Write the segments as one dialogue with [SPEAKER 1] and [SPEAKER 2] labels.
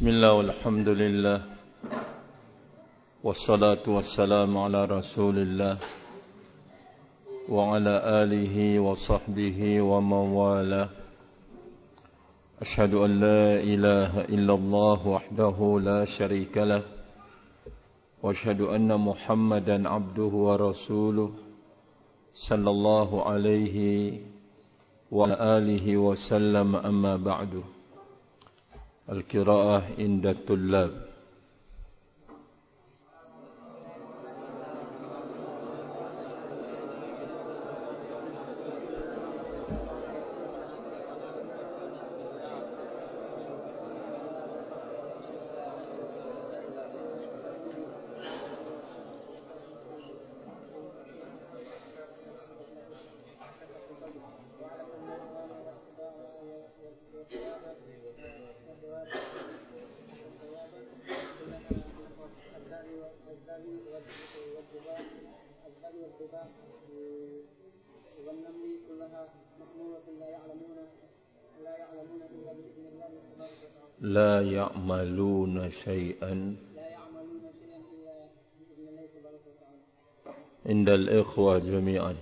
[SPEAKER 1] Bismillah walhamdulillah wassalatu wassalamu ala rasulillah wa ala alihi wa sahbihi wa mawala. Ashhadu an la ilaha illallah wahdahu la sharika lah wa ashhadu anna Muhammadan abduhu wa rasuluh sallallahu alaihi wa alihi wa sallam, amma ba'du. Al-qira'ah inda tullab. لا يعملون شيئا عند الإخوة جميعا.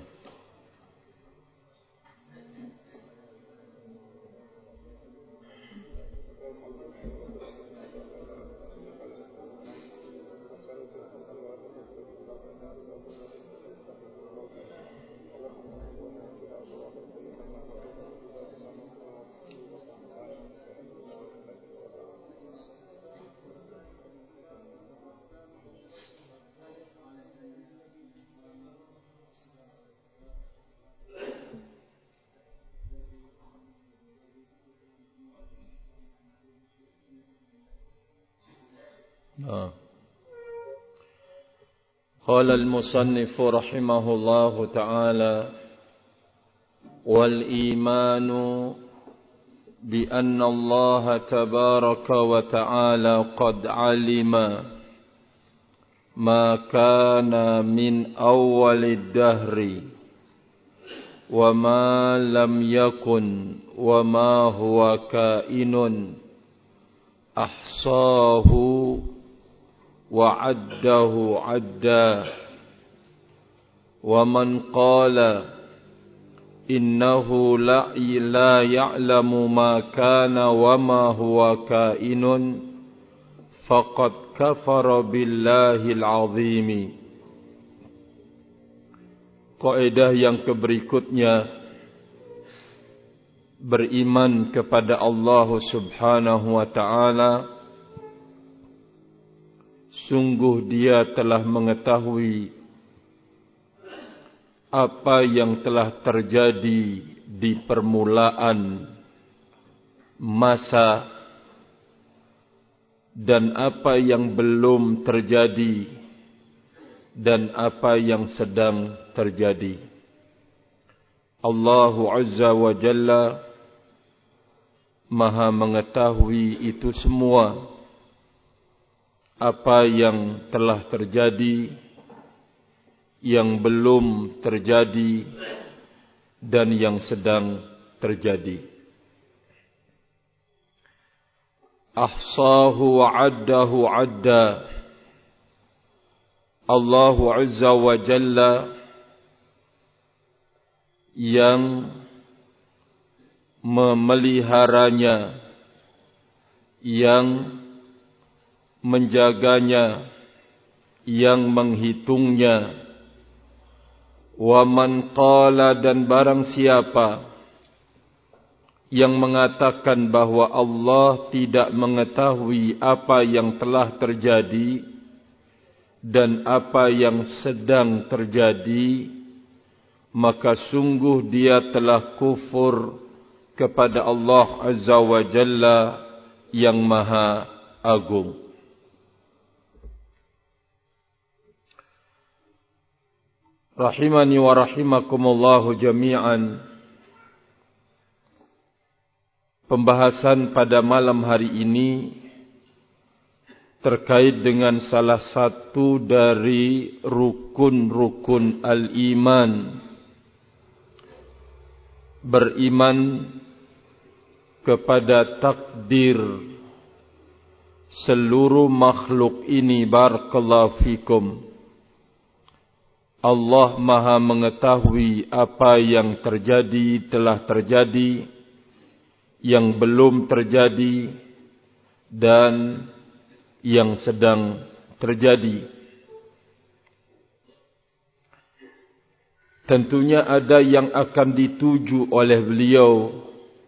[SPEAKER 1] قال المصنف رحمه الله تعالى: والإيمان بأن الله تبارك وتعالى قد علم ما كان من أول الدهر وما لم يكن وما هو كائن أحصاه وعده عدا. ومن قال إنه لا يعلم ما كان وما هو كائن فقد كفر بالله العظيم. Kaidah yang berikutnya, beriman kepada Allah Subhanahu wa ta'ala, sungguh Dia telah mengetahui apa yang telah terjadi di permulaan masa dan apa yang belum terjadi dan apa yang sedang terjadi. Allah Azza wa Jalla Maha mengetahui itu semua, apa yang telah terjadi, yang belum terjadi, dan yang sedang terjadi. Ahsahu wa addahu adda. Allah Azza wa Jalla yang memeliharanya, yang menjaganya, yang menghitungnya. Wa man qala, dan barang siapa yang mengatakan bahwa Allah tidak mengetahui apa yang telah terjadi dan apa yang sedang terjadi, maka sungguh dia telah kufur kepada Allah Azza wa Jalla yang Maha Agung. Rahimani wa rahimakumullahu jami'an. Pembahasan pada malam hari ini terkait dengan salah satu dari rukun-rukun al-iman, beriman kepada takdir seluruh makhluk ini, barakallahu fikum, Allah Maha mengetahui apa yang terjadi, telah terjadi, yang belum terjadi, dan yang sedang terjadi. Tentunya ada yang akan dituju oleh beliau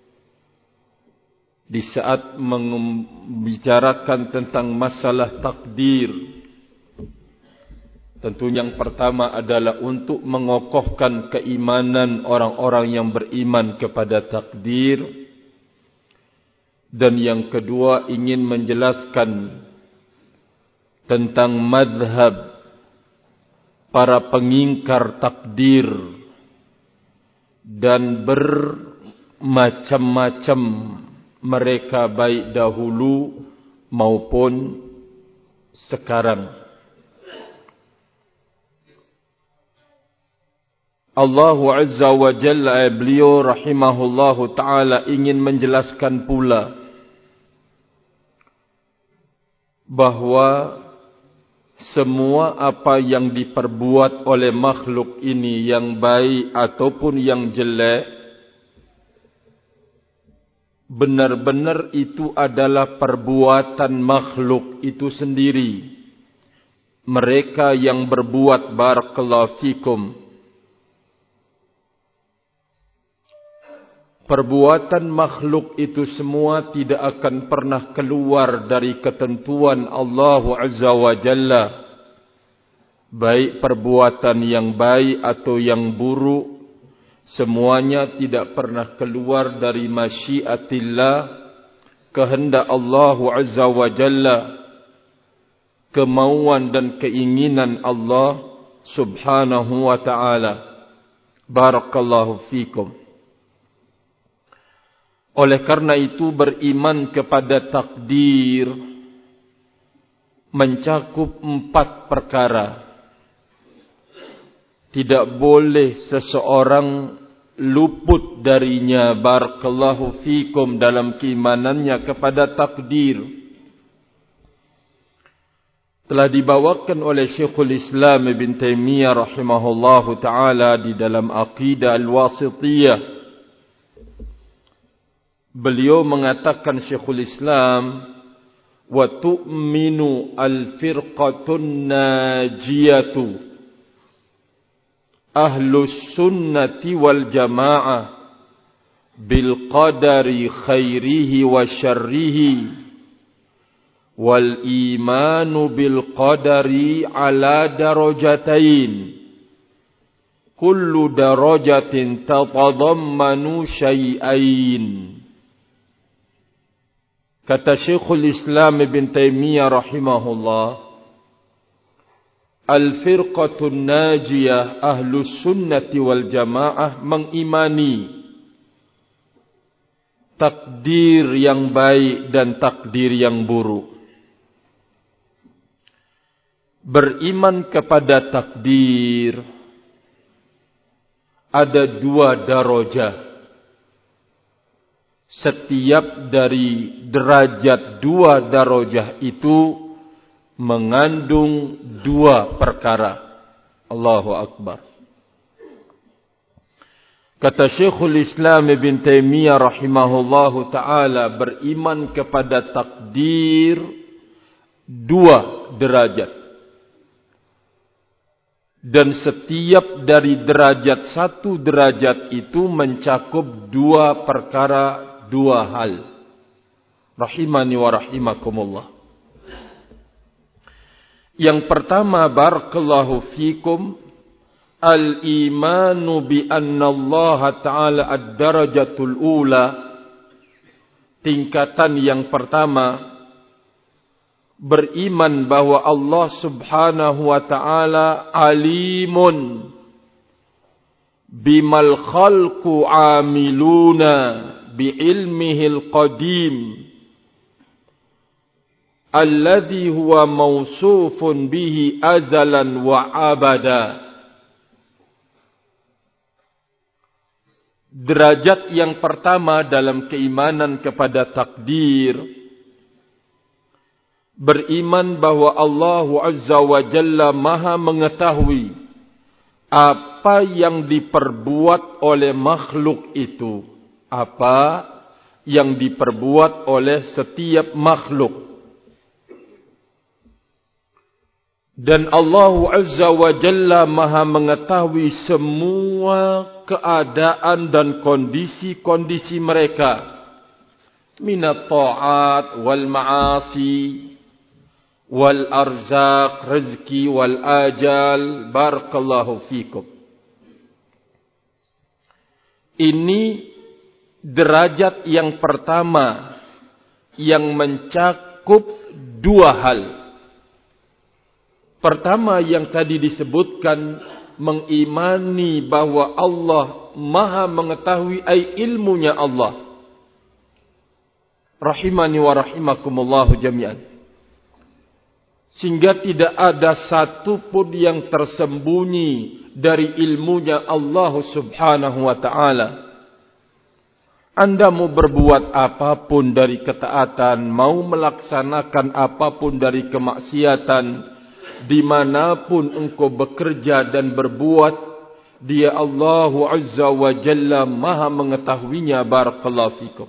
[SPEAKER 1] di saat membicarakan tentang masalah takdir. Tentu yang pertama adalah untuk mengokohkan keimanan orang-orang yang beriman kepada takdir. Dan yang kedua ingin menjelaskan tentang madhab para pengingkar takdir dan bermacam-macam mereka baik dahulu maupun sekarang. Allah Azza wa Jalla, beliau rahimahullahu ta'ala ingin menjelaskan pula bahawa semua apa yang diperbuat oleh makhluk ini, yang baik ataupun yang jelek, benar-benar itu adalah perbuatan makhluk itu sendiri. Mereka yang berbuat, barakallahu fikum, perbuatan makhluk itu semua tidak akan pernah keluar dari ketentuan Allah Azza wa Jalla. Baik perbuatan yang baik atau yang buruk, semuanya tidak pernah keluar dari masyiatillah, kehendak Allah Azza wa Jalla, kemauan dan keinginan Allah Subhanahu wa ta'ala. Barakallahu fikum. Oleh karena itu beriman kepada takdir mencakup 4 perkara. Tidak boleh seseorang luput darinya, barakallahu fikum, dalam keimanannya kepada takdir. Telah dibawakan oleh Syekhul Islam Ibn Taimiyah rahimahullahu ta'ala di dalam Aqidah Al-Wasithiyah. Beliau mengatakan, Syekhul Islam, wa tu'minu al-firqatun najiyatu ahlus sunnati wal jamaah bil qadari khairihi wa syarrihi wal imanu bil qadari ala darajatain kullu darajatin tatadammanu syai'ain. Kata Syekhul Islam Ibn Taimiyah rahimahullah, al-firqatun najiyah ahlus sunnati wal jamaah mengimani takdir yang baik dan takdir yang buruk. Beriman kepada takdir ada 2 darajah. Setiap dari derajat 2 darajah itu mengandung 2 perkara. Allahu Akbar. Kata Syekhul Islam Ibn Taimiyah rahimahullahu ta'ala, beriman kepada takdir 2 derajat. Dan setiap dari derajat 1 derajat itu mencakup 2 perkara, 2 hal. Rahimani wa rahimakumullah. Yang pertama, barakallahu fikum, al-imanu bi anna Allah ta'ala ad-darajatul ula. Tingkatan yang pertama, beriman bahwa Allah Subhanahu wa ta'ala alimun bimal khalqu amiluna bi'ilmihil qadim alladhi huwa mawsufun bihi azalan wa abada. Derajat yang pertama dalam keimanan kepada takdir beriman bahwa Allah Azza wa Jalla Maha mengetahui apa yang diperbuat oleh makhluk itu, apa yang diperbuat oleh setiap makhluk. Dan Allah Azza wa Jalla Maha mengetahui semua keadaan dan kondisi-kondisi mereka, minat ta'at wal ma'asi wal arzaq, rezeki wal ajal. Barakallahu fikum. Ini derajat yang pertama yang mencakup dua hal. Pertama yang tadi disebutkan, mengimani bahwa Allah Maha mengetahui, ai ilmunya Allah. Rahimani wa rahimakumullahu jami'an. Sehingga tidak ada satu pun yang tersembunyi dari ilmunya Allah Subhanahu wa ta'ala. Anda mau berbuat apapun dari ketaatan, mau melaksanakan apapun dari kemaksiatan, dimanapun engkau bekerja dan berbuat, Dia Allah Azza wa Jalla Maha mengetahuinya. Barakallahu fikum.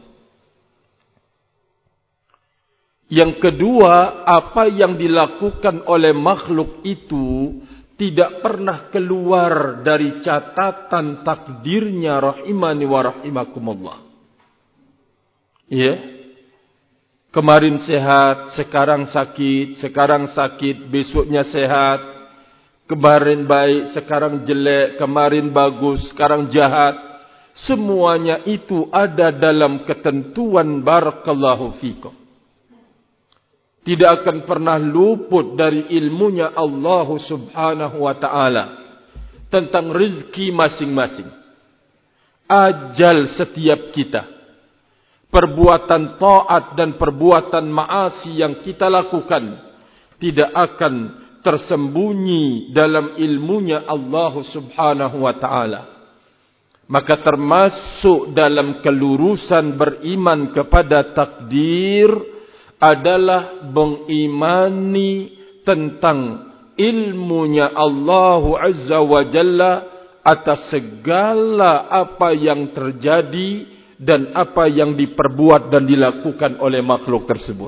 [SPEAKER 1] Yang kedua, apa yang dilakukan oleh makhluk itu tidak pernah keluar dari catatan takdirnya. Rahimani wa rahimakumullah. Ya. Kemarin sehat, sekarang sakit, besoknya sehat. Kemarin baik, sekarang jelek, kemarin bagus, sekarang jahat. Semuanya itu ada dalam ketentuan. Barakallahu fikum. Tidak akan pernah luput dari ilmunya Allah Subhanahu wa ta'ala tentang rezeki masing-masing, ajal setiap kita, perbuatan taat dan perbuatan maasi yang kita lakukan tidak akan tersembunyi dalam ilmunya Allah Subhanahu wa ta'ala. Maka termasuk dalam kelurusan beriman kepada takdir adalah mengimani tentang ilmunya Allah Azza wa Jalla atas segala apa yang terjadi dan apa yang diperbuat dan dilakukan oleh makhluk tersebut.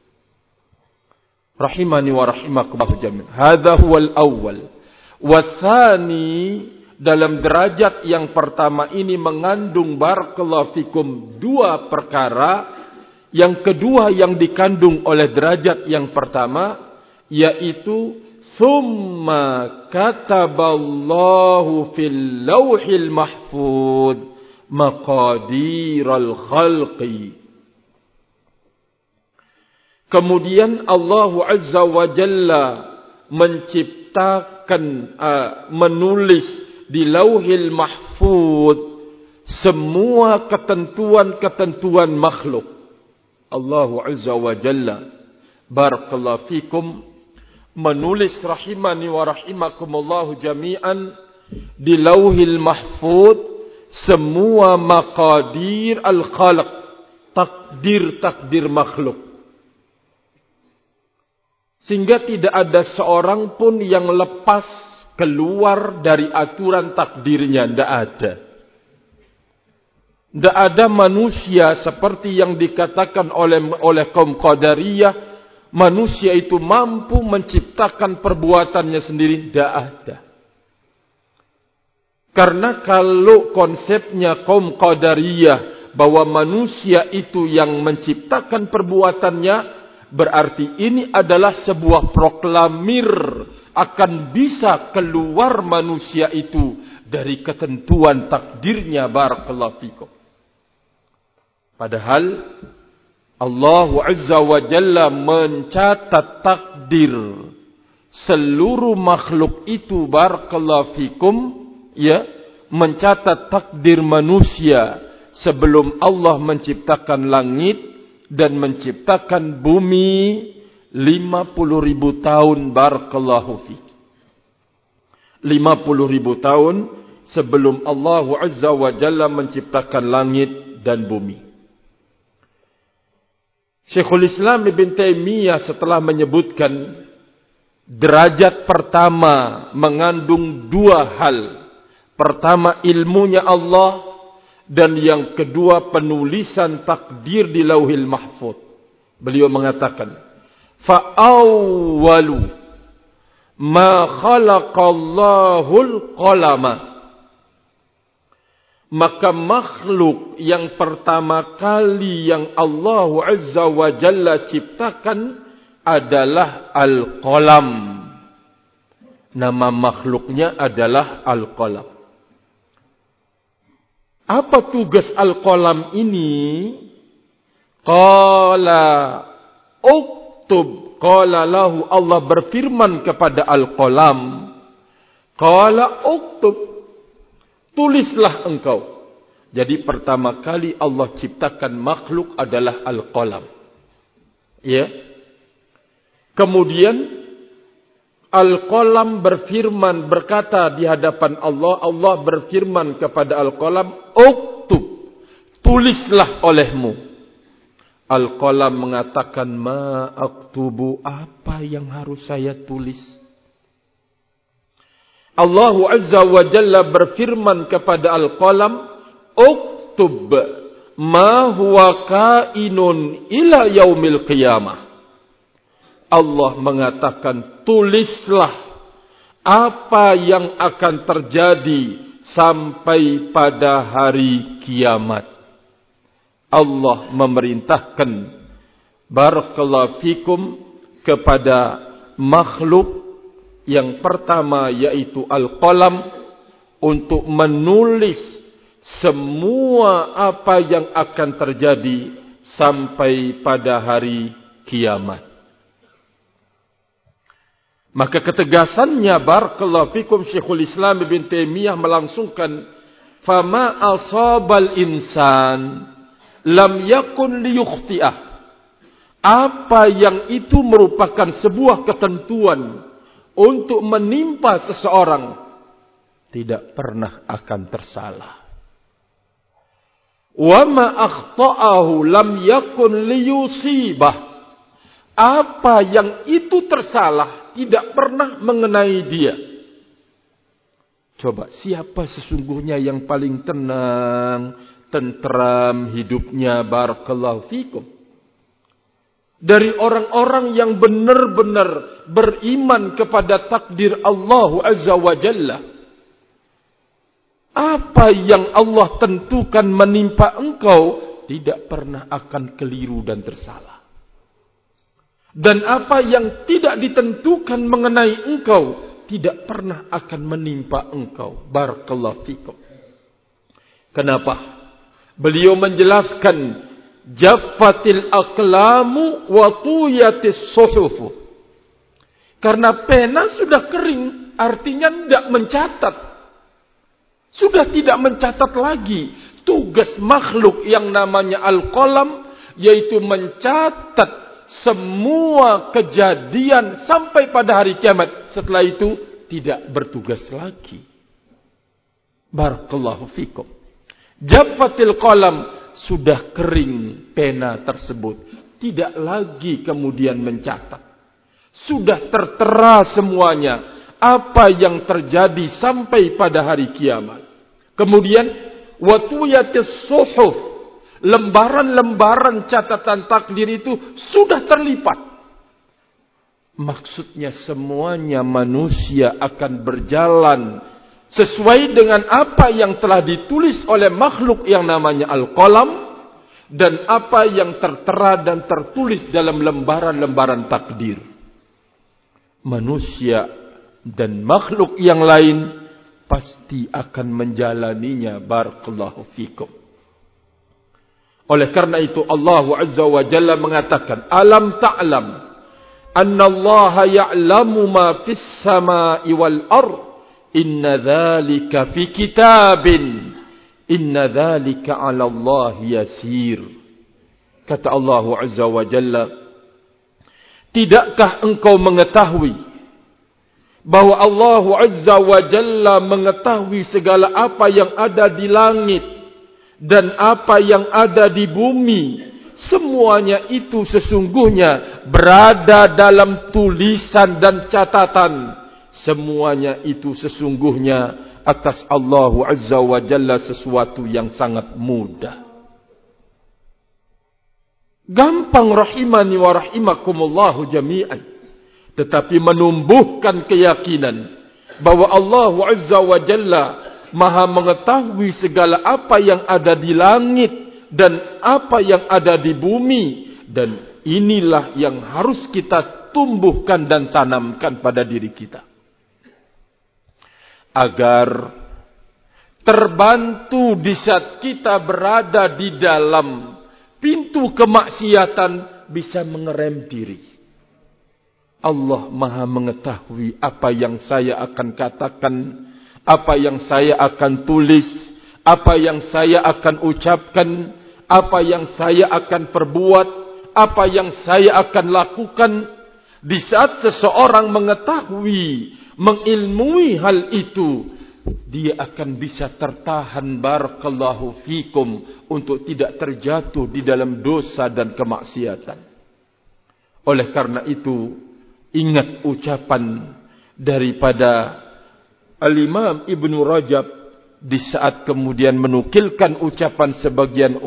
[SPEAKER 1] Rahimani wa rahimakumullah jami'an. Hadza huwal awwal. Watsani, dalam derajat yang pertama ini mengandung barakallahu fikum dua perkara. Yang kedua yang dikandung oleh derajat yang pertama, yaitu thumma kataballahu fil lauhil mahfuz maqadiral khalqi. Kemudian Allah Azza wa Jalla menciptakan, menulis di lauhil mahfuz semua ketentuan-ketentuan makhluk. Allah Azza wa Jalla barakallahu fikum menulis rahimani wa rahimakumullahu jami'an di lauhil mahfuz semua maqadir al-khalq, takdir-takdir makhluk. Sehingga tidak ada seorang pun yang lepas keluar dari aturan takdirnya, tidak ada. Tidak ada manusia seperti yang dikatakan oleh kaum Qadariyah, manusia itu mampu menciptakan perbuatannya sendiri. Tidak ada. Karena kalau konsepnya kaum Qadariyah bahwa manusia itu yang menciptakan perbuatannya, berarti ini adalah sebuah proklamir akan bisa keluar manusia itu dari ketentuan takdirnya. Barakallahu fikum. Padahal Allah Azza wa Jalla mencatat takdir seluruh makhluk itu. Barakallahu fikum. Ya, mencatat takdir manusia sebelum Allah menciptakan langit dan menciptakan bumi 50.000 tahun. Barakallahu fikum. 50.000 tahun sebelum Allah Azza wa Jalla menciptakan langit dan bumi. Syekhul Islam Ibn Taimiyah setelah menyebutkan derajat pertama mengandung dua hal. Pertama ilmunya Allah, dan yang kedua penulisan takdir di Lauhil Mahfuz. Beliau mengatakan, fa'awwalu ma khalaqallahul qalama. Maka makhluk yang pertama kali yang Allah Azza wa Jalla ciptakan adalah Al-Qalam. Nama makhluknya adalah Al-Qalam. Apa tugas Al-Qalam ini? Qala uktub. Qala lahu, Allah berfirman kepada Al-Qalam. Qala uktub. Tulislah engkau. Jadi pertama kali Allah ciptakan makhluk adalah Al-Qalam. Ya. Kemudian Al-Qalam berfirman, berkata di hadapan Allah. Allah berfirman kepada Al-Qalam, uktub, tulislah olehmu. Al-Qalam mengatakan, ma aktubu, apa yang harus saya tulis? Allah Azza wa Jalla berfirman kepada Al-Qalam, uktub ma huwa kainun ila yaumil qiyamah. Allah mengatakan, tulislah apa yang akan terjadi sampai pada hari kiamat. Allah memerintahkan, barakallahu fikum, kepada makhluk yang pertama yaitu Al-Qalam untuk menulis semua apa yang akan terjadi sampai pada hari kiamat. Maka ketegasannya, barakallahu fikum, Syekhul Islam Ibn Taimiyah melangsungkan, fama asabal insan lam yakun liyukhti'ah. Apa yang itu merupakan sebuah ketentuan untuk menimpa seseorang, tidak pernah akan tersalah. Wa ma akhta'ahu lam yakun liyusibah. Apa yang itu tersalah tidak pernah mengenai dia. Coba, siapa sesungguhnya yang paling tenang, tentram hidupnya, barakallahu fikum? Dari orang-orang yang benar-benar beriman kepada takdir Allah Azza wa Jalla. Apa yang Allah tentukan menimpa engkau tidak pernah akan keliru dan tersalah. Dan apa yang tidak ditentukan mengenai engkau tidak pernah akan menimpa engkau. Barakallahu fikum. Kenapa? Beliau menjelaskan, jaffatil aqlamu wa tuyatis suhufu. Karena pena sudah kering, artinya tidak mencatat. Sudah tidak mencatat lagi. Tugas makhluk yang namanya Al-Qalam, yaitu mencatat semua kejadian sampai pada hari kiamat. Setelah itu tidak bertugas lagi. Barakallahu fikum. Jaffatil qalam, sudah kering pena tersebut, tidak lagi kemudian mencatat. Sudah tertera semuanya apa yang terjadi sampai pada hari kiamat. Kemudian watuyatis suhuf, lembaran-lembaran catatan takdir itu sudah terlipat. Maksudnya semuanya manusia akan berjalan sesuai dengan apa yang telah ditulis oleh makhluk yang namanya Al-Qalam, dan apa yang tertera dan tertulis dalam lembaran-lembaran takdir. Manusia dan makhluk yang lain pasti akan menjalaninya. Barakallahu fikum. Oleh karena itu Allah Azza wa Jalla mengatakan, alam ta'lam anna Allah ya'lamu ma fis sama'i wal ard, inna dhalika fi kitabin, inna dhalika 'ala Allah yasir. Kata Allah Azza wa Jalla, tidakkah engkau mengetahui bahwa Allah Azza wa Jalla mengetahui segala apa yang ada di langit dan apa yang ada di bumi, semuanya itu sesungguhnya berada dalam tulisan dan catatan. Semuanya itu sesungguhnya atas Allah Azza wa Jalla sesuatu yang sangat mudah. Gampang rahimani wa rahimakumullahu jami'an. Tetapi menumbuhkan keyakinan bahwa Allah Azza wa Jalla Maha mengetahui segala apa yang ada di langit dan apa yang ada di bumi. Dan inilah yang harus kita tumbuhkan dan tanamkan pada diri kita. Agar terbantu di saat kita berada di dalam pintu kemaksiatan bisa mengerem diri. Allah Maha mengetahui apa yang saya akan katakan, apa yang saya akan tulis, apa yang saya akan ucapkan, apa yang saya akan perbuat, apa yang saya akan lakukan. Di saat seseorang mengetahui, mengilmui hal itu, dia akan bisa tertahan barakallahu fikum untuk tidak terjatuh di dalam dosa dan kemaksiatan. Oleh karena itu, ingat ucapan daripada Al-Imam Ibn Rajab di saat kemudian menukilkan ucapan sebagian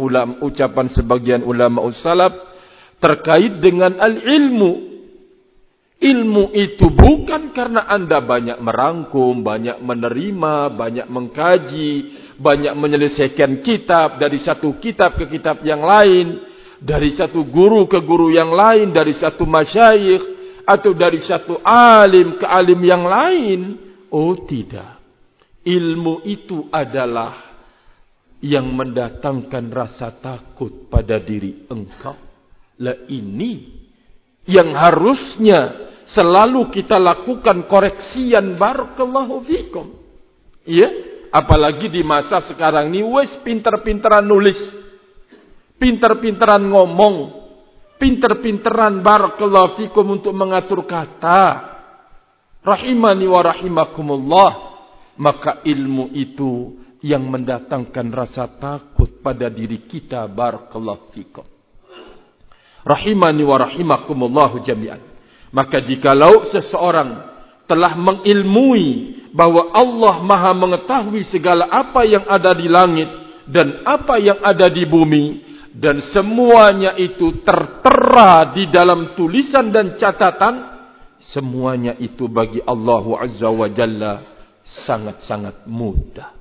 [SPEAKER 1] ulama salaf terkait dengan al-ilmu. Ilmu itu bukan karena Anda banyak merangkum, banyak menerima, banyak mengkaji, banyak menyelesaikan kitab dari satu kitab ke kitab yang lain, dari satu guru ke guru yang lain, dari satu masyayikh atau dari satu alim ke alim yang lain. Oh tidak. Ilmu itu adalah yang mendatangkan rasa takut pada diri engkau. Lah ini yang harusnya selalu kita lakukan koreksian barakallahu fikum. Ya, apalagi di masa sekarang ini wes pinter-pinteran nulis, pinter-pinteran ngomong, pinter-pinteran barakallahu fikum untuk mengatur kata. Rahimani wa rahimakumullah. Maka ilmu itu yang mendatangkan rasa takut pada diri kita barakallahu fikum. Rahimani wa rahimakumullahu jami'an. Maka jikalau seseorang telah mengilmui bahwa Allah Maha mengetahui segala apa yang ada di langit dan apa yang ada di bumi, dan semuanya itu tertera di dalam tulisan dan catatan, semuanya itu bagi Allah Azza wa Jalla sangat-sangat mudah.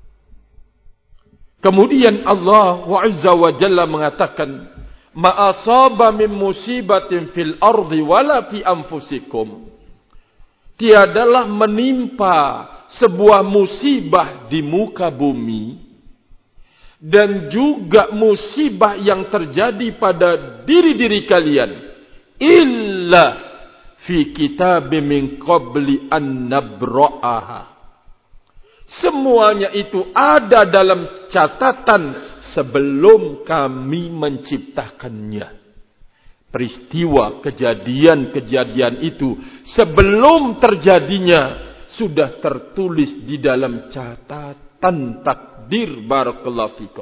[SPEAKER 1] Kemudian Allah Azza wa Jalla mengatakan, ma asaba min musibatin fil ardi wala fi anfusikum. Tiadalah menimpa sebuah musibah di muka bumi dan juga musibah yang terjadi pada diri-diri kalian illa fi kitabim min qabli an nabra'aha. Semuanya itu ada dalam catatan sebelum kami menciptakannya. Peristiwa, kejadian-kejadian itu sebelum terjadinya sudah tertulis di dalam catatan takdir barakallahu fikum.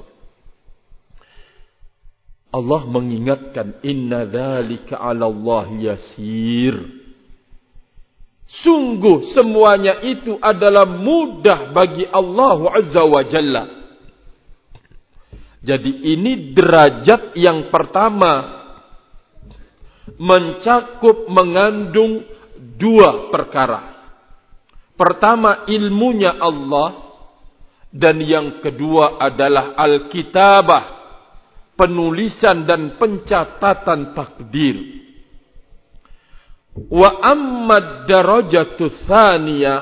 [SPEAKER 1] Allah mengingatkan, inna dzalika 'ala Allah yasir. Sungguh semuanya itu adalah mudah bagi Allah Azza wa Jalla. Jadi ini derajat yang pertama, mencakup, mengandung dua perkara. Pertama ilmunya Allah, dan yang kedua adalah al-kitabah, penulisan dan pencatatan takdir. Wa amma darajatu tsaniyah,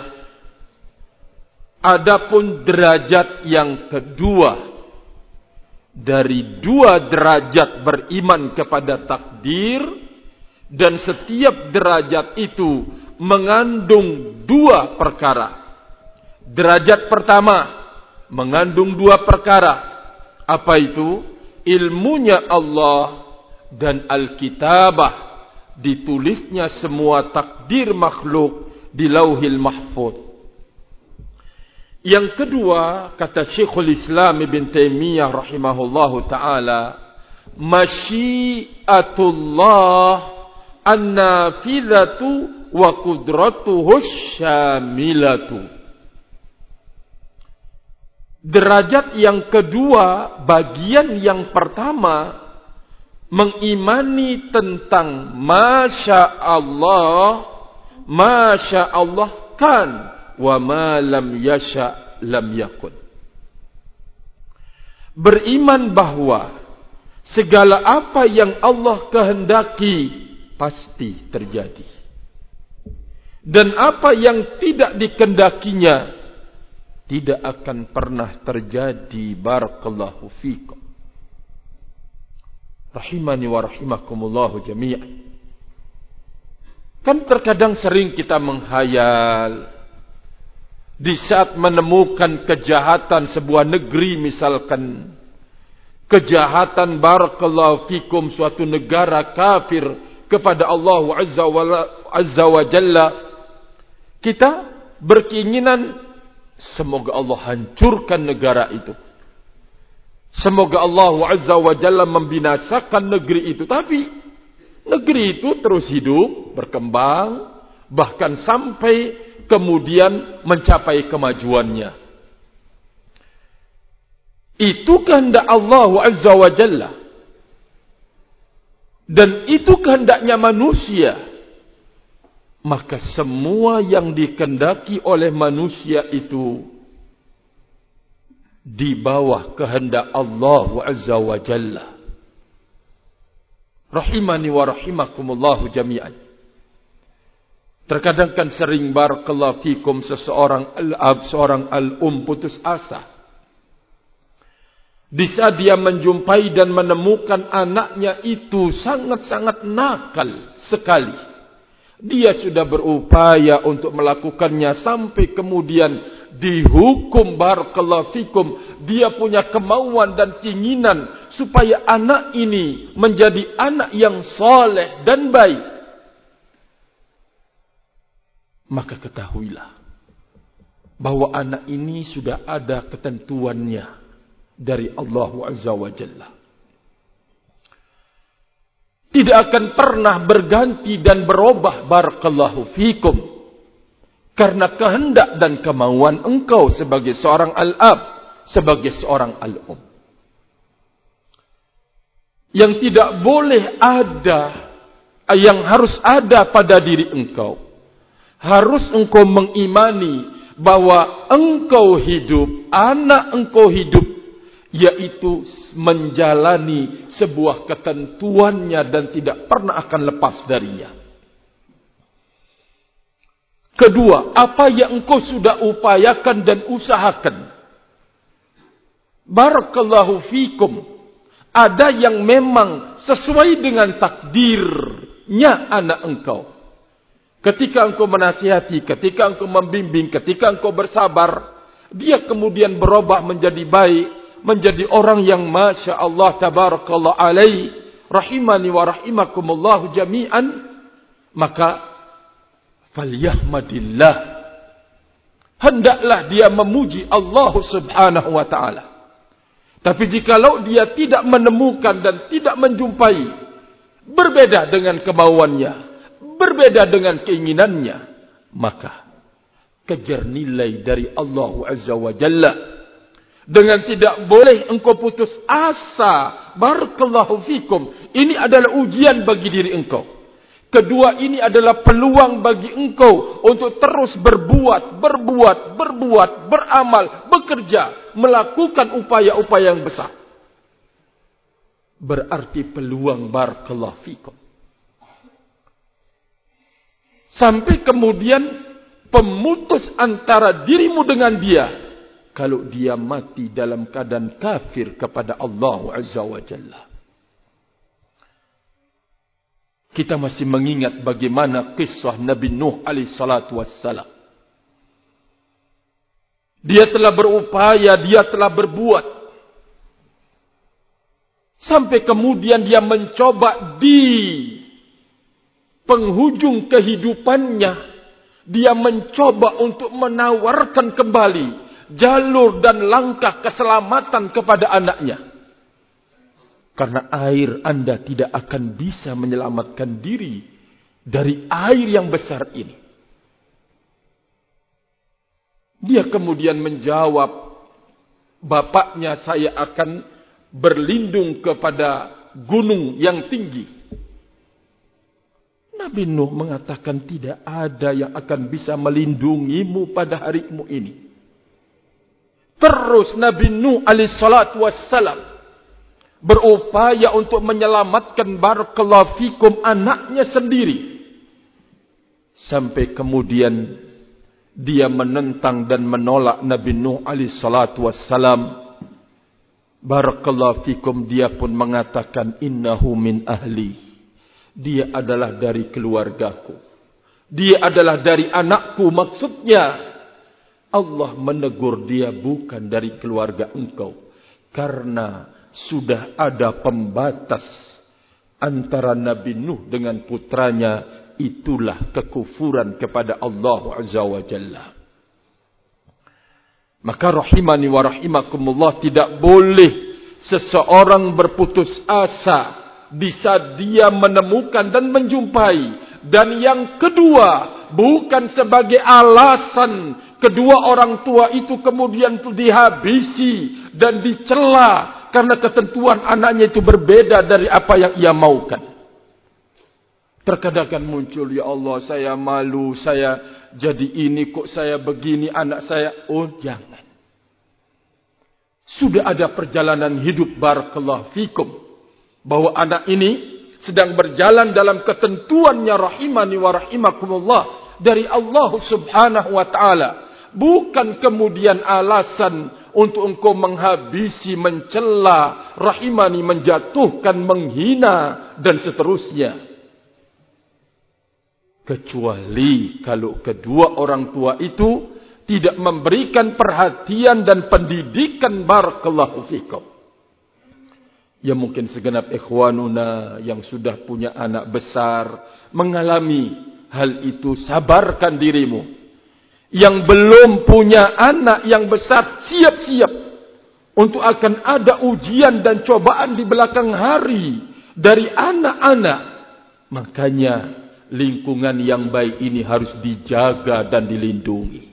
[SPEAKER 1] adapun derajat yang kedua dari dua derajat beriman kepada takdir, dan setiap derajat itu mengandung dua perkara. Derajat pertama mengandung dua perkara. Apa itu? Ilmunya Allah dan Alkitabah, ditulisnya semua takdir makhluk di Lauhil Mahfuz. Yang kedua, kata Syekhul Islam Ibn Taimiyah rahimahullahu ta'ala, masyiatullah an-nafidhatu wa qudratuhu syamilatu. Derajat yang kedua, bagian yang pertama, mengimani tentang Masya Allah kan, wa ma lam yasha lam yakun. Beriman bahwa segala apa yang Allah kehendaki pasti terjadi. Dan apa yang tidak dikehendakinya tidak akan pernah terjadi. Barakallahu fikum. Rahimani wa rahimakumullahu jami'an. Kan terkadang sering kita menghayal di saat menemukan kejahatan sebuah negeri, misalkan kejahatan barakallahu fikum suatu negara kafir kepada Allah Azza wa Jalla, kita berkeinginan semoga Allah hancurkan negara itu. Semoga Allah Azza wa Jalla membinasakan negeri itu. Tapi negeri itu terus hidup, berkembang, bahkan sampai kemudian mencapai kemajuannya. Itu kehendak Allah Azza wa Jalla. Dan itu kehendaknya manusia. Maka semua yang dikehendaki oleh manusia itu di bawah kehendak Allah Azza wa Jalla. Rahimani wa rahimakumullahu jami'an. Terkadang kan sering barakallahu fikum seorang al-um putus asa. Di saat dia menjumpai dan menemukan anaknya itu sangat-sangat nakal sekali. Dia sudah berupaya untuk melakukannya sampai kemudian dihukum barakallahu fikum. Dia punya kemauan dan keinginan supaya anak ini menjadi anak yang soleh dan baik. Maka ketahuilah bahwa anak ini sudah ada ketentuannya dari Allah Azza wa Jalla. Tidak akan pernah berganti dan berubah barakallahu fikum. Karena kehendak dan kemauan engkau sebagai seorang al-ab, sebagai seorang al-um. Yang tidak boleh ada, yang harus ada pada diri engkau. Harus engkau mengimani bahwa engkau hidup, anak engkau hidup, yaitu menjalani sebuah ketentuannya dan tidak pernah akan lepas darinya. Kedua, apa yang engkau sudah upayakan dan usahakan. Barakallahu fikum. Ada yang memang sesuai dengan takdirnya anak engkau. Ketika engkau menasihati, ketika engkau membimbing, ketika engkau bersabar, dia kemudian berubah menjadi baik. Menjadi orang yang Masya Allah tabarakallah alaih. Rahimani wa rahimakumullahu jami'an. Maka falyahmadillah. Hendaklah dia memuji Allah subhanahu wa ta'ala. Tapi jikalau dia tidak menemukan dan tidak menjumpai, berbeda dengan kemauannya, berbeda dengan keinginannya, maka kejar nilai dari Allah Azza wa Jalla. Dengan tidak boleh engkau putus asa. Barakallahu fikum. Ini adalah ujian bagi diri engkau. Kedua, ini adalah peluang bagi engkau untuk terus berbuat, beramal, bekerja, melakukan upaya-upaya yang besar. Berarti peluang barakallahu fikum. Sampai kemudian pemutus antara dirimu dengan dia. Kalau dia mati dalam keadaan kafir kepada Allah Azza wa Jalla. Kita masih mengingat bagaimana kisah Nabi Nuh alaihi salatu wassalam. Dia telah berupaya, dia telah berbuat. Sampai kemudian dia mencoba di penghujung kehidupannya. Dia mencoba untuk menawarkan kembali jalur dan langkah keselamatan kepada anaknya.
[SPEAKER 2] Karena air Anda tidak akan bisa menyelamatkan diri dari air yang besar ini. Dia kemudian menjawab, bapaknya, saya akan berlindung kepada gunung yang tinggi. Nabi Nuh mengatakan, tidak ada yang akan bisa melindungimu pada harimu ini. Terus Nabi Nuh alaihissalatu wassalam berupaya untuk menyelamatkan barakallahu fikum anaknya sendiri. Sampai kemudian dia menentang dan menolak Nabi Nuh alaihissalatu wassalam. Barakallahu fikum, dia pun mengatakan, innahu min ahli. Dia adalah dari keluargaku. Dia adalah dari anakku. Maksudnya Allah menegur dia, bukan dari keluarga engkau. Karena sudah ada pembatas antara Nabi Nuh dengan putranya. Itulah kekufuran kepada Allah Azza wa Jalla. Maka rahimani wa rahimakumullah, tidak boleh seseorang berputus asa di saat dia menemukan dan menjumpai. Dan yang kedua, bukan sebagai alasan kedua orang tua itu kemudian dihabisi dan dicela karena ketentuan anaknya itu berbeda dari apa yang ia maukan. Terkadang kan muncul, ya Allah, saya malu, saya jadi ini, kok saya begini, anak saya. Oh, jangan. Sudah ada perjalanan hidup barakallahu fikum, bahwa anak ini sedang berjalan dalam ketentuannya rahimani wa rahimakumullah dari Allah subhanahu wa ta'ala. Bukan kemudian alasan untuk engkau menghabisi, mencela, rahimani, menjatuhkan, menghina, dan seterusnya. Kecuali kalau kedua orang tua itu tidak memberikan perhatian dan pendidikan barakallahu fikum. Ya mungkin segenap ikhwanuna yang sudah punya anak besar mengalami hal itu, sabarkan dirimu. Yang belum punya anak yang besar, siap-siap untuk akan ada ujian dan cobaan di belakang hari dari anak-anak. Makanya lingkungan yang baik ini harus dijaga dan dilindungi.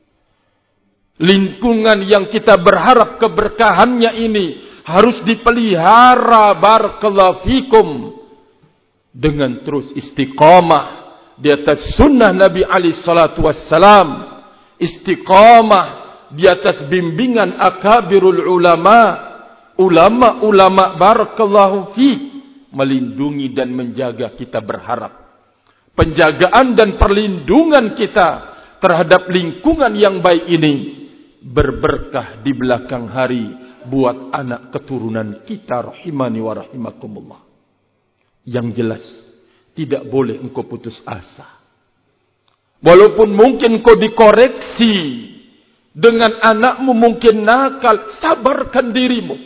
[SPEAKER 2] Lingkungan yang kita berharap keberkahannya ini harus dipelihara barakallahu fikum dengan terus istiqamah di atas sunnah Nabi alaihi salatu wassalam, istiqamah di atas bimbingan akabirul ulama, ulama-ulama barakallahu fiik, melindungi dan menjaga. Kita berharap penjagaan dan perlindungan kita terhadap lingkungan yang baik ini berberkah di belakang hari buat anak keturunan kita rahimani wa rahimakumullah. Yang jelas, tidak boleh engkau putus asa. Walaupun mungkin engkau dikoreksi dengan anakmu mungkin nakal, sabarkan dirimu.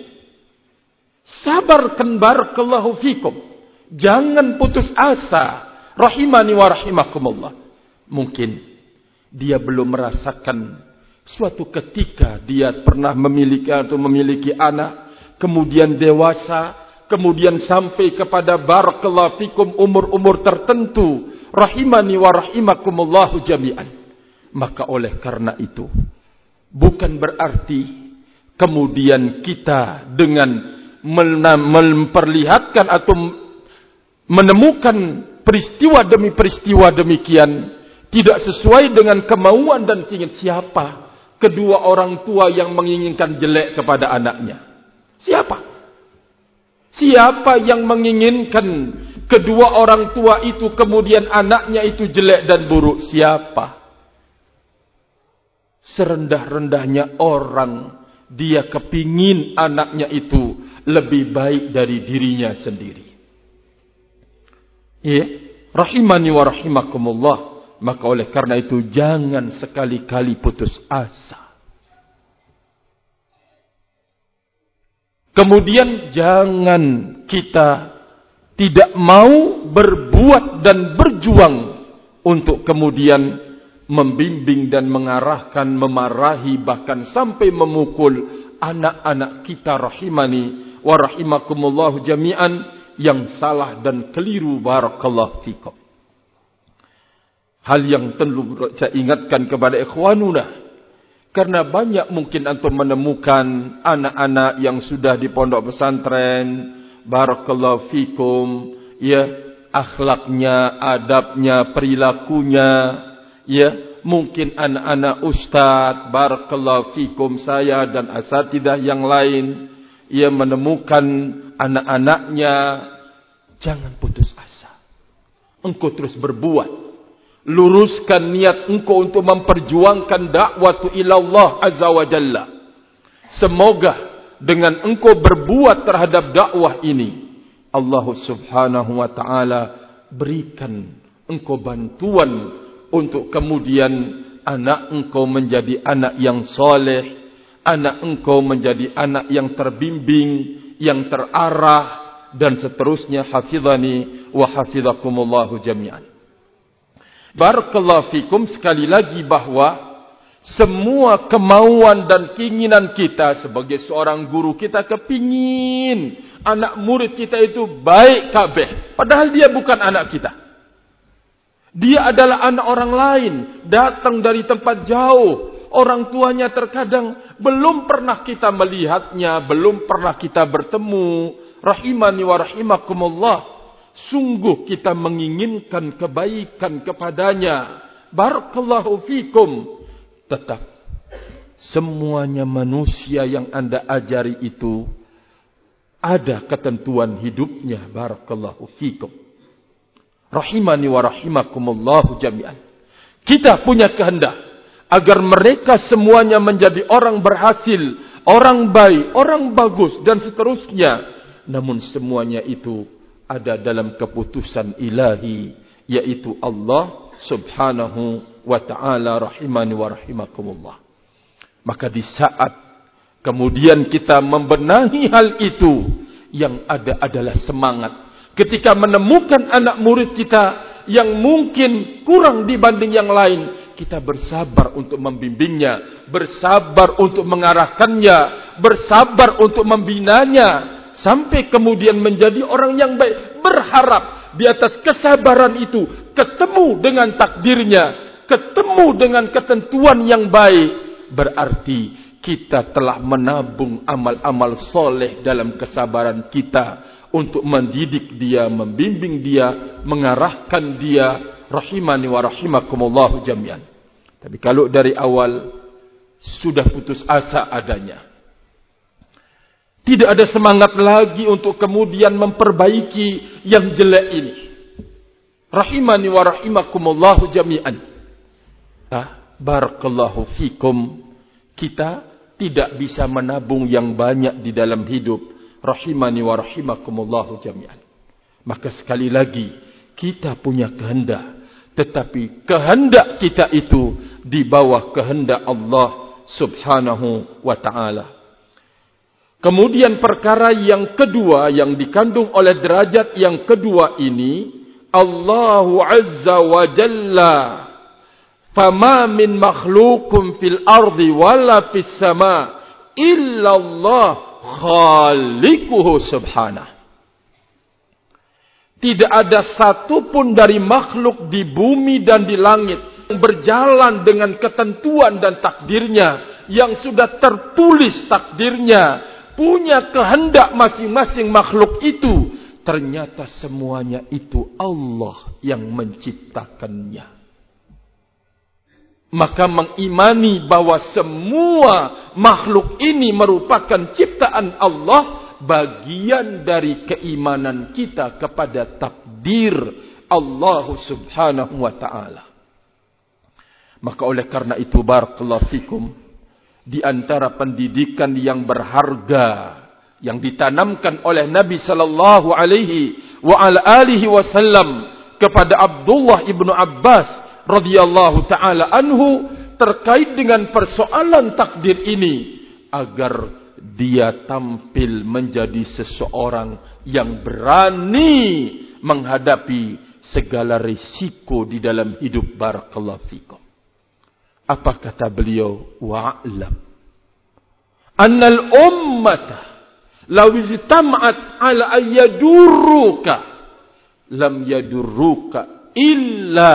[SPEAKER 2] Sabarkan barakallahu fikum. Jangan putus asa. Rahimani wa rahimakumullah. Mungkin dia belum merasakan suatu ketika dia pernah memiliki anak, kemudian dewasa, kemudian sampai kepada barakallahu fikum umur-umur tertentu. Rahimani wa rahimakumullahu jami'an. Maka oleh karena itu, bukan berarti kemudian kita dengan memperlihatkan atau menemukan peristiwa demi peristiwa demikian tidak sesuai dengan kemauan dan keinginan. Siapa kedua orang tua yang menginginkan jelek kepada anaknya? Siapa? Siapa yang menginginkan kedua orang tua itu kemudian anaknya itu jelek dan buruk? Siapa? Serendah-rendahnya orang, dia kepingin anaknya itu lebih baik dari dirinya sendiri. Ya, rahimani wa rahimakumullah. Maka oleh karena itu jangan sekali-kali putus asa. Kemudian jangan kita tidak mau berbuat dan berjuang untuk kemudian membimbing dan mengarahkan, memarahi, bahkan sampai memukul anak-anak kita rahimani wa rahimakumullah jami'an yang salah dan keliru. Barakallahu fikum. Hal yang perlu saya ingatkan kepada ikhwanuna, karena banyak mungkin antum menemukan anak-anak yang sudah di pondok pesantren, barakallahu fikum, ya, akhlaknya, adabnya, perilakunya, ya, mungkin anak-anak ustaz, barakallahu fikum, saya dan asatidah yang lain, ya, menemukan anak-anaknya. Jangan putus asa. Engkau terus berbuat. Luruskan niat engkau untuk memperjuangkan dakwah ilallah azza wa jalla. Semoga dengan engkau berbuat terhadap dakwah ini, Allah subhanahu wa ta'ala berikan engkau bantuan untuk kemudian anak engkau menjadi anak yang soleh, anak engkau menjadi anak yang terbimbing, yang terarah, dan seterusnya. Hafizani wa hafizakumullahu jami'an. Barakallahu fikum. Sekali lagi bahwa semua kemauan dan keinginan kita sebagai seorang guru, kita kepingin anak murid kita itu baik kabeh, padahal dia bukan anak kita. Dia adalah anak orang lain, datang dari tempat jauh. Orang tuanya terkadang belum pernah kita melihatnya, belum pernah kita bertemu. Rahimani wa rahimakumullah. Sungguh kita menginginkan kebaikan kepadanya. Barakallahu fikum. Tetap semuanya manusia yang anda ajari itu ada ketentuan hidupnya. Barakallahu fikum. Rahimani wa rahimakumullahu jami'an. Kita punya kehendak agar mereka semuanya menjadi orang berhasil, orang baik, orang bagus, dan seterusnya. Namun semuanya itu ada dalam keputusan ilahi, yaitu Allah subhanahu wa ta'ala. Rahimani wa rahimakumullah. Maka di saat kemudian kita membenahi hal itu, yang ada adalah semangat. Ketika menemukan anak murid kita yang mungkin kurang dibanding yang lain, kita bersabar untuk membimbingnya, bersabar untuk mengarahkannya, bersabar untuk membinanya, sampai kemudian menjadi orang yang baik. Berharap di atas kesabaran itu ketemu dengan takdirnya, ketemu dengan ketentuan yang baik. Berarti kita telah menabung amal-amal soleh dalam kesabaran kita untuk mendidik dia, membimbing dia, mengarahkan dia. Rahimani wa rahimakumullahu jami'an. Tapi kalau dari awal sudah putus asa adanya, tidak ada semangat lagi untuk kemudian memperbaiki yang jelek ini. Rahimani wa rahimakumullahu jami'an. Barakallahu fikum. Kita tidak bisa menabung yang banyak di dalam hidup. Rahimani wa rahimakumullahu jami'an. Maka sekali lagi, kita punya kehendak. Tetapi kehendak kita itu di bawah kehendak Allah subhanahu wa ta'ala. Kemudian perkara yang kedua yang dikandung oleh derajat yang kedua ini, Allahu azza wa jalla, fama min makhlukum fil ardi wala fis sama illa Allah khaliquhu subhanahu. Tidak ada satupun dari makhluk di bumi dan di langit yang berjalan dengan ketentuan dan takdirnya, yang sudah tertulis takdirnya, punya kehendak masing-masing makhluk itu. Ternyata semuanya itu Allah yang menciptakannya. Maka mengimani bahwa semua makhluk ini merupakan ciptaan Allah, bagian dari keimanan kita kepada takdir Allah subhanahu wa ta'ala. Maka oleh karena itu, barakallahu fikum, di antara pendidikan yang berharga yang ditanamkan oleh Nabi sallallahu alaihi wa ala alihi wasallam kepada Abdullah ibnu Abbas radhiyallahu taala anhu terkait dengan persoalan takdir ini, agar dia tampil menjadi seseorang yang berani menghadapi segala risiko di dalam hidup. Barakallahu fikum. Apa kata beliau? Wa'lam annal ummata law ijtama'at ala ayyadurruka lam yadurruka illa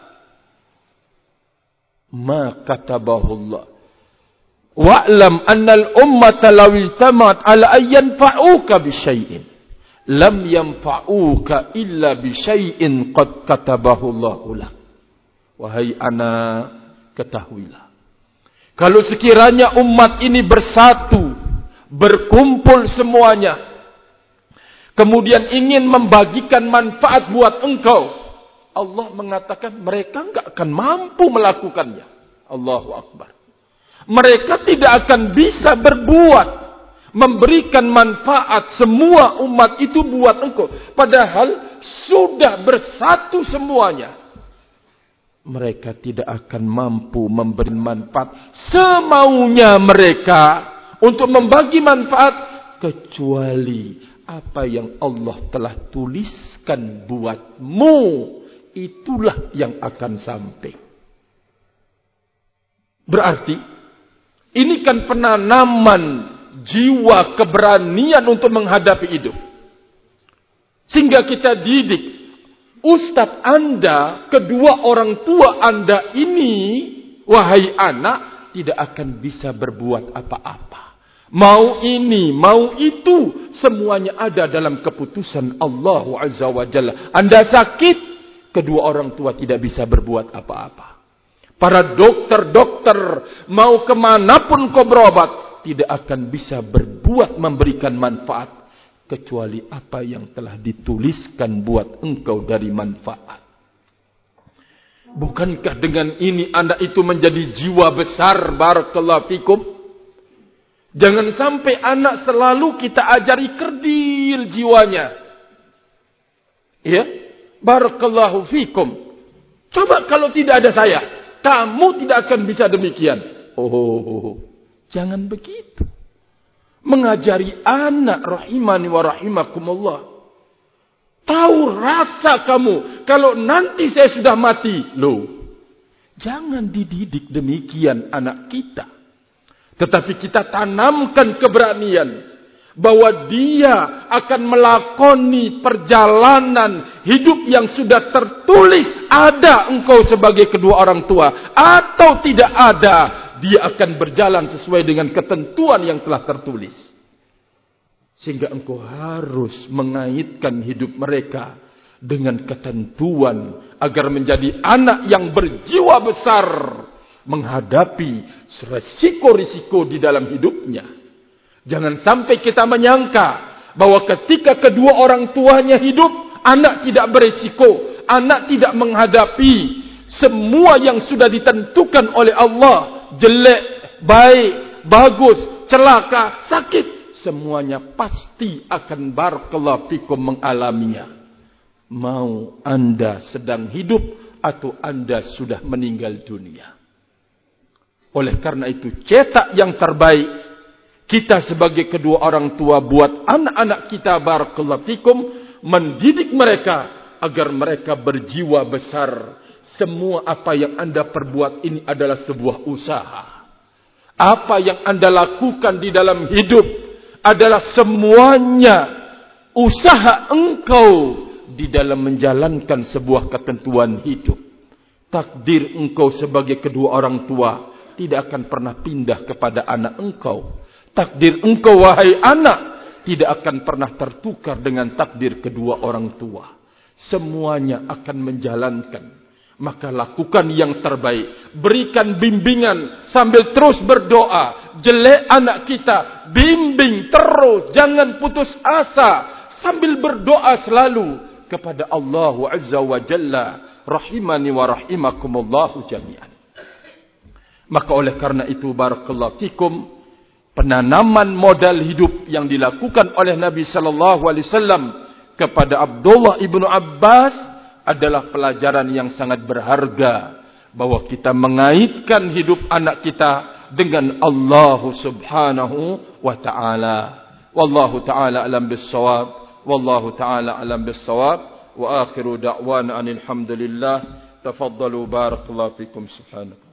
[SPEAKER 2] ma katabahu Allah. Wa'lam anna al-ummata law ijtama'at ala ayyanfa'uka bi syai'in lam yanfa'uka illa bi syai'in qad katabahu Allahu lak. Wahai anak, ketahuilah, kalau sekiranya umat ini bersatu, berkumpul semuanya, kemudian ingin membagikan manfaat buat engkau, Allah mengatakan mereka enggak akan mampu melakukannya. Allahu Akbar. Mereka tidak akan bisa berbuat, memberikan manfaat semua umat itu buat engkau. Padahal sudah bersatu semuanya. Mereka tidak akan mampu memberi manfaat semaunya mereka untuk membagi manfaat, kecuali apa yang Allah telah tuliskan buatmu, itulah yang akan sampai. Berarti ini kan penanaman jiwa keberanian untuk menghadapi hidup. Sehingga kita didik, Ustadz Anda, kedua orang tua Anda ini, wahai anak, tidak akan bisa berbuat apa-apa. Mau ini, mau itu, semuanya ada dalam keputusan Allah Azza wa Jalla. Anda sakit, kedua orang tua tidak bisa berbuat apa-apa. Para dokter-dokter, mau kemanapun kau berobat, tidak akan bisa berbuat memberikan manfaat, kecuali apa yang telah dituliskan buat engkau dari manfaat. Bukankah dengan ini anak itu menjadi jiwa besar? Barakallahu fikum. Jangan sampai anak selalu kita ajari kerdil jiwanya. Ya, barakallahu fikum. Coba kalau tidak ada saya, kamu tidak akan bisa demikian. Oh, jangan begitu. Mengajari anak rahimani wa rahimakumullah. Tahu rasa kamu kalau nanti saya sudah mati. Loh, jangan dididik demikian anak kita. Tetapi kita tanamkan keberanian bahwa dia akan melakoni perjalanan hidup yang sudah tertulis. Ada engkau sebagai kedua orang tua atau tidak ada, dia akan berjalan sesuai dengan ketentuan yang telah tertulis. Sehingga engkau harus mengaitkan hidup mereka dengan ketentuan agar menjadi anak yang berjiwa besar menghadapi risiko-risiko di dalam hidupnya. Jangan sampai kita menyangka bahwa ketika kedua orang tuanya hidup, anak tidak berisiko, anak tidak menghadapi semua yang sudah ditentukan oleh Allah. Jelek, baik, bagus, celaka, sakit, semuanya pasti akan barakallahu fikum mengalaminya. Mau Anda sedang hidup atau Anda sudah meninggal dunia. Oleh karena itu, cetak yang terbaik kita sebagai kedua orang tua buat anak-anak kita, barakallahu fikum, mendidik mereka agar mereka berjiwa besar. Semua apa yang Anda perbuat ini adalah sebuah usaha. Apa yang Anda lakukan di dalam hidup adalah semuanya usaha engkau di dalam menjalankan sebuah ketentuan hidup. Takdir engkau sebagai kedua orang tua tidak akan pernah pindah kepada anak engkau. Takdir engkau, wahai anak, tidak akan pernah tertukar dengan takdir kedua orang tua. Semuanya akan menjalankan. Maka lakukan yang terbaik. Berikan bimbingan sambil terus berdoa. Jelek anak kita, bimbing terus. Jangan putus asa. Sambil berdoa selalu kepada Allah Azza wa Jalla. Rahimani wa rahimakumullahu jami'an. Maka oleh karena itu, barakallahu fikum, penanaman modal hidup yang dilakukan oleh Nabi sallallahu alaihi wasallam kepada Abdullah ibnu Abbas adalah pelajaran yang sangat berharga, bahwa kita mengaitkan hidup anak kita dengan Allah Subhanahu wa taala. Wallahu taala alam bis-shawab. Wallahu taala alam bis-shawab. Wa akhiru da'wana alhamdulillah. Tafaddalu barakallahu fikum subhanahu.